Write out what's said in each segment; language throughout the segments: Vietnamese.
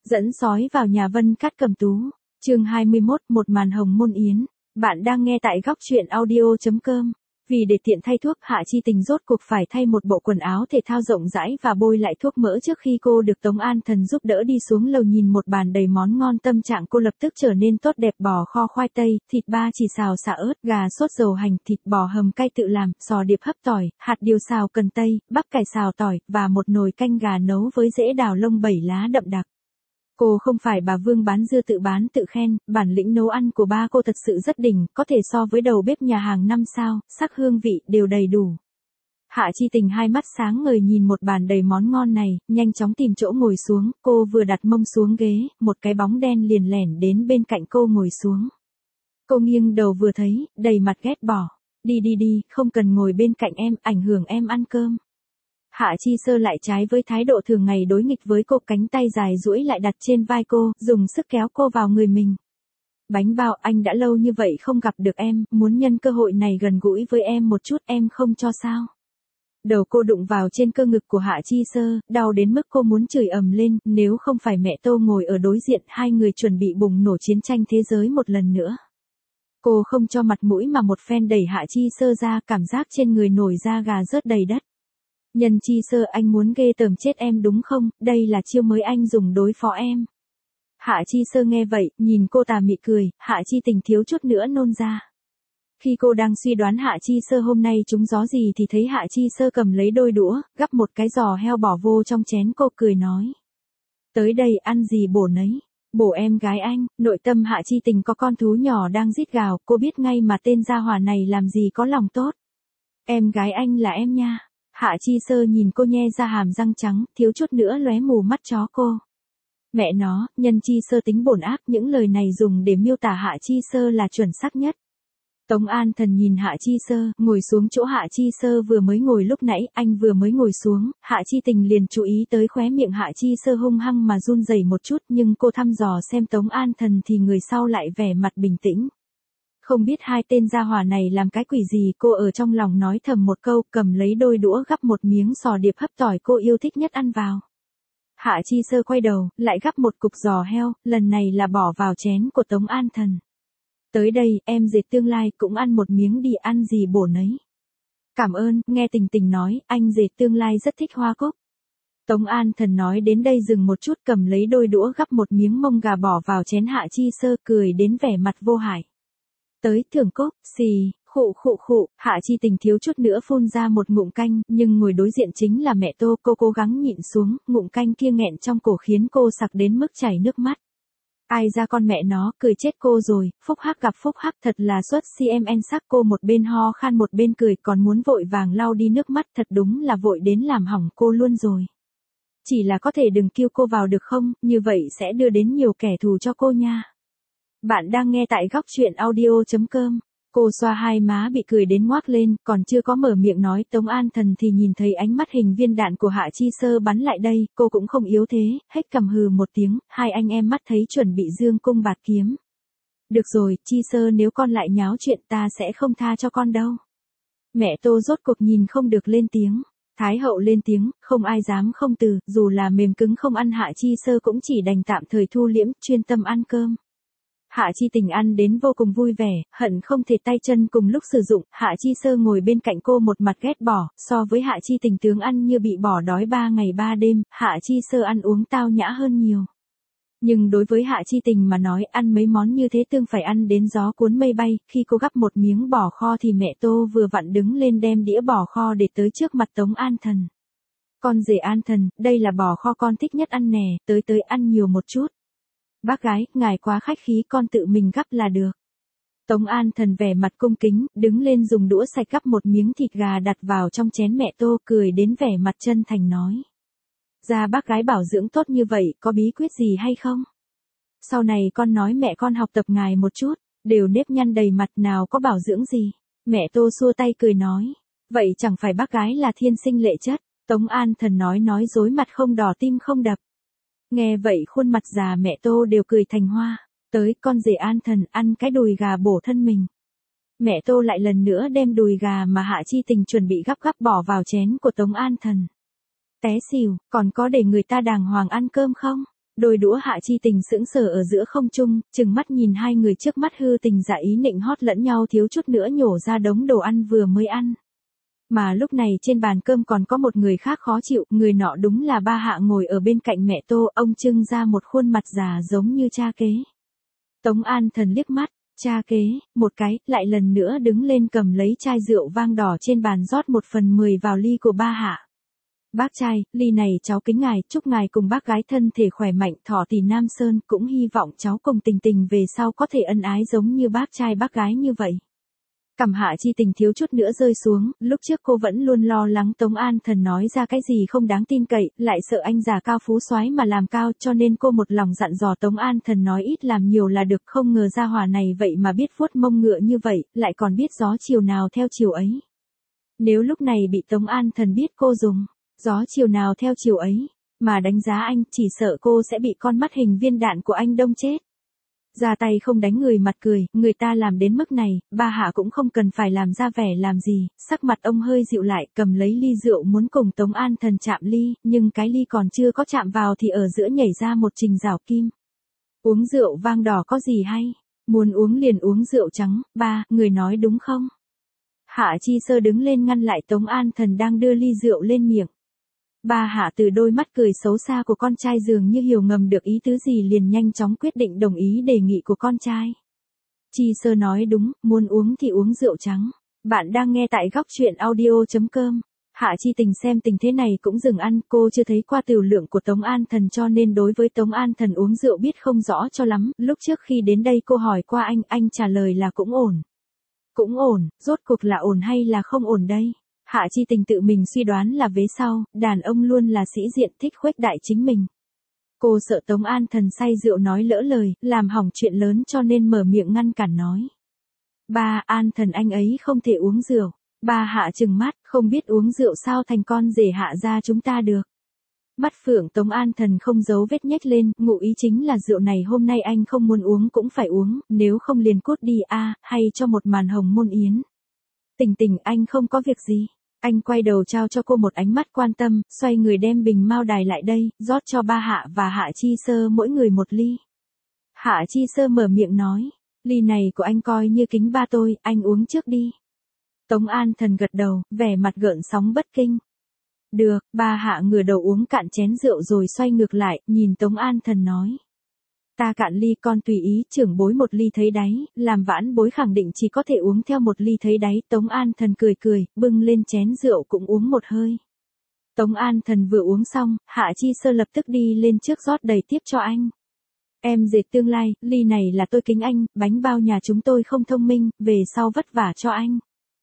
Dẫn sói vào nhà Vân Cát Cầm Tú. Chương 21, một màn hồng môn yến. Bạn đang nghe tại góc truyện audio.com. Vì để tiện thay thuốc, Hạ Chi Tình rốt cuộc phải thay một bộ quần áo thể thao rộng rãi và bôi lại thuốc mỡ trước khi cô được Tống An Thần giúp đỡ đi xuống lầu. Nhìn một bàn đầy món ngon, tâm trạng cô lập tức trở nên tốt đẹp. Bò kho khoai tây, thịt ba chỉ xào xả ớt, gà sốt dầu hành, thịt bò hầm cay tự làm, sò điệp hấp tỏi, hạt điều xào cần tây, bắp cải xào tỏi, và một nồi canh gà nấu với rễ đào lông 7 lá đậm đặc. Cô không phải bà Vương bán dưa tự bán tự khen, bản lĩnh nấu ăn của ba cô thật sự rất đỉnh, có thể so với đầu bếp nhà hàng 5 sao, sắc hương vị đều đầy đủ. Hạ Chi Tình hai mắt sáng ngời nhìn một bàn đầy món ngon này, nhanh chóng tìm chỗ ngồi xuống. Cô vừa đặt mông xuống ghế, một cái bóng đen liền lẻn đến bên cạnh cô ngồi xuống. Cô nghiêng đầu vừa thấy, đầy mặt ghét bỏ. Đi, không cần ngồi bên cạnh em, ảnh hưởng em ăn cơm. Hạ Chi Sơ lại trái với thái độ thường ngày đối nghịch với cô, cánh tay dài duỗi lại đặt trên vai cô, dùng sức kéo cô vào người mình. Bánh bao, anh đã lâu như vậy không gặp được em, muốn nhân cơ hội này gần gũi với em một chút, em không cho sao? Đầu cô đụng vào trên cơ ngực của Hạ Chi Sơ, đau đến mức cô muốn chửi ầm lên, nếu không phải mẹ Tô ngồi ở đối diện, hai người chuẩn bị bùng nổ chiến tranh thế giới một lần nữa. Cô không cho mặt mũi mà một phen đẩy Hạ Chi Sơ ra, cảm giác trên người nổi da gà rớt đầy đất. Nhân Chi Sơ, anh muốn ghê tởm chết em đúng không, đây là chiêu mới anh dùng đối phó em. Hạ Chi Sơ nghe vậy, nhìn cô tà mị cười, Hạ Chi Tình thiếu chút nữa nôn ra. Khi cô đang suy đoán Hạ Chi Sơ hôm nay trúng gió gì thì thấy Hạ Chi Sơ cầm lấy đôi đũa, gắp một cái giò heo bỏ vô trong chén. Cô cười nói: tới đây ăn gì bổ nấy. Bổ em gái anh. Nội tâm Hạ Chi Tình có con thú nhỏ đang rít gào, cô biết ngay mà tên gia hỏa này làm gì có lòng tốt. Em gái anh là em nha. Hạ Chi Sơ nhìn cô nhe ra hàm răng trắng, thiếu chút nữa lóe mù mắt chó cô. Mẹ nó, Nhân Chi Sơ tính bổn ác, những lời này dùng để miêu tả Hạ Chi Sơ là chuẩn xác nhất. Tống An Thần nhìn Hạ Chi Sơ, ngồi xuống chỗ Hạ Chi Sơ vừa mới ngồi lúc nãy. Anh vừa mới ngồi xuống, Hạ Chi Tình liền chú ý tới khóe miệng Hạ Chi Sơ hung hăng mà run rẩy một chút, nhưng cô thăm dò xem Tống An Thần thì người sau lại vẻ mặt bình tĩnh. Không biết hai tên gia hỏa này làm cái quỷ gì, cô ở trong lòng nói thầm một câu, cầm lấy đôi đũa gắp một miếng sò điệp hấp tỏi cô yêu thích nhất ăn vào. Hạ Chi Sơ quay đầu, lại gắp một cục giò heo, lần này là bỏ vào chén của Tống An Thần. Tới đây, em dệt tương lai cũng ăn một miếng đi, ăn gì bổ nấy. Cảm ơn, nghe Tình Tình nói, anh dệt tương lai rất thích hoa cúc. Tống An Thần nói đến đây dừng một chút, cầm lấy đôi đũa gắp một miếng mông gà bỏ vào chén Hạ Chi Sơ, cười đến vẻ mặt vô hại. Tới thưởng cúc, xì, khụ, Hạ Chi Tình thiếu chút nữa phun ra một ngụm canh, nhưng ngồi đối diện chính là mẹ Tô, cô cố gắng nhịn xuống, ngụm canh kia nghẹn trong cổ khiến cô sặc đến mức chảy nước mắt. Ai ra con mẹ nó, cười chết cô rồi, phúc hắc gặp phúc hắc, thật là xuất CMN sắc. Cô một bên ho khan một bên cười, còn muốn vội vàng lau đi nước mắt, thật đúng là vội đến làm hỏng cô luôn rồi. Chỉ là có thể đừng kêu cô vào được không, như vậy sẽ đưa đến nhiều kẻ thù cho cô nha. Bạn đang nghe tại góc truyện audio.com. Cô xoa hai má bị cười đến ngoác lên, còn chưa có mở miệng nói Tống An Thần thì nhìn thấy ánh mắt hình viên đạn của Hạ Chi Sơ bắn lại đây, cô cũng không yếu thế, hét cằm hừ một tiếng, hai anh em mắt thấy chuẩn bị dương cung bạt kiếm. Được rồi, Chi Sơ, nếu con lại nháo chuyện ta sẽ không tha cho con đâu. Mẹ Tô rốt cuộc nhìn không được lên tiếng. Thái hậu lên tiếng, không ai dám không từ, dù là mềm cứng không ăn. Hạ Chi Sơ cũng chỉ đành tạm thời thu liễm, chuyên tâm ăn cơm. Hạ Chi Tình ăn đến vô cùng vui vẻ, hận không thể tay chân cùng lúc sử dụng. Hạ Chi Sơ ngồi bên cạnh cô một mặt ghét bỏ, so với Hạ Chi Tình tướng ăn như bị bỏ đói 3 ngày 3 đêm, Hạ Chi Sơ ăn uống tao nhã hơn nhiều. Nhưng đối với Hạ Chi Tình mà nói, ăn mấy món như thế tương phải ăn đến gió cuốn mây bay. Khi cô gắp một miếng bò kho thì mẹ Tô vừa vặn đứng lên đem đĩa bò kho để tới trước mặt Tống An Thần. Con rể An Thần, đây là bò kho con thích nhất ăn nè, tới ăn nhiều một chút. Bác gái, ngài quá khách khí, con tự mình gắp là được. Tống An Thần vẻ mặt cung kính, đứng lên dùng đũa sạch gắp một miếng thịt gà đặt vào trong chén mẹ Tô, cười đến vẻ mặt chân thành nói. Ra bác gái bảo dưỡng tốt như vậy, có bí quyết gì hay không? Sau này con nói mẹ con học tập ngài một chút, đều nếp nhăn đầy mặt, nào có bảo dưỡng gì. Mẹ Tô xua tay cười nói. Vậy chẳng phải bác gái là thiên sinh lệ chất. Tống An Thần nói dối, mặt không đỏ tim không đập. Nghe vậy khuôn mặt già mẹ Tô đều cười thành hoa. Tới, con rể An Thần, ăn cái đùi gà bổ thân mình. Mẹ Tô lại lần nữa đem đùi gà mà Hạ Chi Tình chuẩn bị gắp bỏ vào chén của Tống An Thần. Té xỉu, còn có để người ta đàng hoàng ăn cơm không? Đôi đũa Hạ Chi Tình sững sờ ở giữa không trung, chừng mắt nhìn hai người trước mắt hư tình giả ý nịnh hót lẫn nhau thiếu chút nữa nhổ ra đống đồ ăn vừa mới ăn. Mà lúc này trên bàn cơm còn có một người khác khó chịu, người nọ đúng là ba Hạ ngồi ở bên cạnh mẹ Tô, ông trưng ra một khuôn mặt già giống như cha kế. Tống An Thần liếc mắt, cha kế, một cái, lại lần nữa đứng lên cầm lấy chai rượu vang đỏ trên bàn rót 1/10 vào ly của ba Hạ. Bác trai, ly này cháu kính ngài, chúc ngài cùng bác gái thân thể khỏe mạnh thọ tỷ Nam Sơn, cũng hy vọng cháu cùng Tình Tình về sau có thể ân ái giống như bác trai bác gái như vậy. Cằm Hạ Chi Tình thiếu chút nữa rơi xuống, lúc trước cô vẫn luôn lo lắng Tống An Thần nói ra cái gì không đáng tin cậy, lại sợ anh già cao phú soái mà làm cao, cho nên cô một lòng dặn dò Tống An Thần nói ít làm nhiều là được, không ngờ gia hỏa này vậy mà biết vuốt mông ngựa như vậy, lại còn biết gió chiều nào theo chiều ấy. Nếu lúc này bị Tống An Thần biết cô dùng gió chiều nào theo chiều ấy mà đánh giá anh, chỉ sợ cô sẽ bị con mắt hình viên đạn của anh đâm chết. Ra tay không đánh người mặt cười, người ta làm đến mức này, ba Hạ cũng không cần phải làm ra vẻ làm gì, sắc mặt ông hơi dịu lại, cầm lấy ly rượu muốn cùng Tống An Thần chạm ly, nhưng cái ly còn chưa có chạm vào thì ở giữa nhảy ra một trình rào kim. Uống rượu vang đỏ có gì hay, muốn uống liền uống rượu trắng, ba, người nói đúng không? Hạ Chi Sơ đứng lên ngăn lại Tống An Thần đang đưa ly rượu lên miệng. Ba Hạ từ đôi mắt cười xấu xa của con trai dường như hiểu ngầm được ý tứ gì liền nhanh chóng quyết định đồng ý đề nghị của con trai. Chi Sơ nói đúng, muốn uống thì uống rượu trắng. Bạn đang nghe tại góc truyện audio.com. Hạ Chi Tình xem tình thế này cũng dừng ăn, cô chưa thấy qua tiểu lượng của Tống An Thần cho nên đối với Tống An Thần uống rượu biết không rõ cho lắm, lúc trước khi đến đây cô hỏi qua anh trả lời là cũng ổn. Cũng ổn, rốt cuộc là ổn hay là không ổn đây? Hạ Chi Tình tự mình suy đoán là vế sau, đàn ông luôn là sĩ diện thích khuếch đại chính mình. Cô sợ Tống An Thần say rượu nói lỡ lời, làm hỏng chuyện lớn cho nên mở miệng ngăn cản nói. Ba, An Thần anh ấy không thể uống rượu. Ba Hạ trừng mắt, không biết uống rượu sao thành con rể Hạ gia chúng ta được. Mắt phượng Tống An Thần không giấu vết nhếch lên, ngụ ý chính là rượu này hôm nay anh không muốn uống cũng phải uống, nếu không liền cút đi hay cho một màn hồng môn yến. Tình Tình anh không có việc gì. Anh quay đầu trao cho cô một ánh mắt quan tâm, xoay người đem bình mao đài lại đây, rót cho ba Hạ và Hạ Chi Sơ mỗi người một ly. Hạ Chi Sơ mở miệng nói, ly này của anh coi như kính ba tôi, anh uống trước đi. Tống An Thần gật đầu, vẻ mặt gợn sóng bất kinh. Được, ba Hạ ngửa đầu uống cạn chén rượu rồi xoay ngược lại, nhìn Tống An Thần nói. Ta cạn ly con tùy ý, trưởng bối một ly thấy đáy, làm vãn bối khẳng định chỉ có thể uống theo một ly thấy đáy. Tống An Thần cười cười, bưng lên chén rượu cũng uống một hơi. Tống An Thần vừa uống xong, Hạ Chi Sơ lập tức đi lên trước rót đầy tiếp cho anh. Em dệt tương lai, ly này là tôi kính anh, bánh bao nhà chúng tôi không thông minh, về sau vất vả cho anh.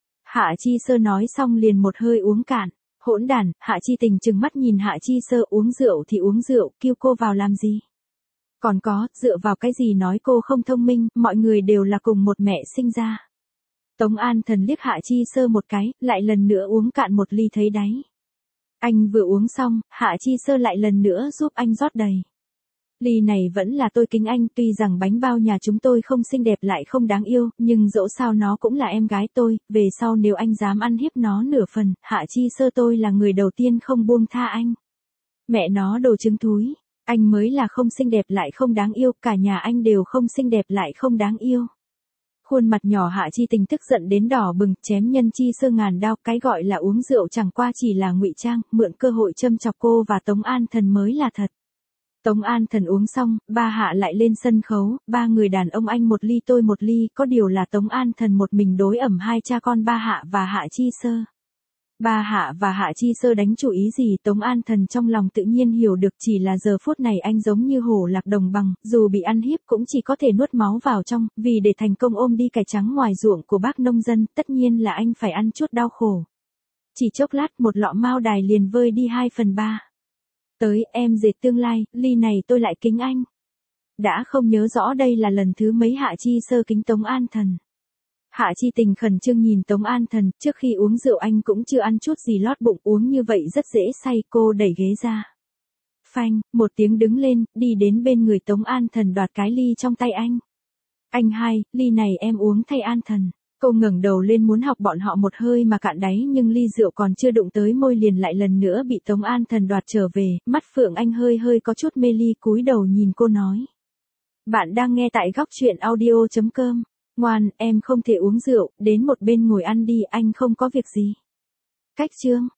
Hạ Chi Sơ nói xong liền một hơi uống cạn. Hỗn đản, Hạ Chi Tình trừng mắt nhìn Hạ Chi Sơ uống rượu thì uống rượu, kêu cô vào làm gì? Còn có, dựa vào cái gì nói cô không thông minh, mọi người đều là cùng một mẹ sinh ra. Tống An Thần liếc Hạ Chi Sơ một cái, lại lần nữa uống cạn một ly thấy đáy. Anh vừa uống xong, Hạ Chi Sơ lại lần nữa giúp anh rót đầy. Ly này vẫn là tôi kính anh, tuy rằng bánh bao nhà chúng tôi không xinh đẹp lại không đáng yêu, nhưng dẫu sao nó cũng là em gái tôi, về sau nếu anh dám ăn hiếp nó nửa phần, Hạ Chi Sơ tôi là người đầu tiên không buông tha anh. Mẹ nó đồ trứng thúi. Anh mới là không xinh đẹp lại không đáng yêu, cả nhà anh đều không xinh đẹp lại không đáng yêu. Khuôn mặt nhỏ Hạ Chi Tình tức giận đến đỏ bừng, chém Nhân Chi Sơ ngàn đao, cái gọi là uống rượu chẳng qua chỉ là ngụy trang, mượn cơ hội châm chọc cô và Tống An Thần mới là thật. Tống An Thần uống xong, ba Hạ lại lên sân khấu, ba người đàn ông anh một ly tôi một ly, có điều là Tống An Thần một mình đối ẩm hai cha con ba Hạ và Hạ Chi Sơ. Ba Hạ và Hạ Chi Sơ đánh chủ ý gì Tống An Thần trong lòng tự nhiên hiểu được, chỉ là giờ phút này anh giống như hổ lạc đồng bằng, dù bị ăn hiếp cũng chỉ có thể nuốt máu vào trong, vì để thành công ôm đi cải trắng ngoài ruộng của bác nông dân, tất nhiên là anh phải ăn chút đau khổ. Chỉ chốc lát một lọ mao đài liền vơi đi 2/3. Tới, em dệt tương lai, ly này tôi lại kính anh. Đã không nhớ rõ đây là lần thứ mấy Hạ Chi Sơ kính Tống An Thần. Hạ Chi Tình khẩn trương nhìn Tống An Thần, trước khi uống rượu anh cũng chưa ăn chút gì lót bụng, uống như vậy rất dễ say, cô đẩy ghế ra. Phanh, một tiếng đứng lên, đi đến bên người Tống An Thần đoạt cái ly trong tay anh. Anh hai, ly này em uống thay An Thần. Cô ngẩng đầu lên muốn học bọn họ một hơi mà cạn đáy, nhưng ly rượu còn chưa đụng tới môi liền lại lần nữa bị Tống An Thần đoạt trở về, mắt Phượng Anh hơi hơi có chút mê ly, cúi đầu nhìn cô nói. Bạn đang nghe tại góc chuyện audio.com. Ngoan, em không thể uống rượu, đến một bên ngồi ăn đi, anh không có việc gì. Cách chương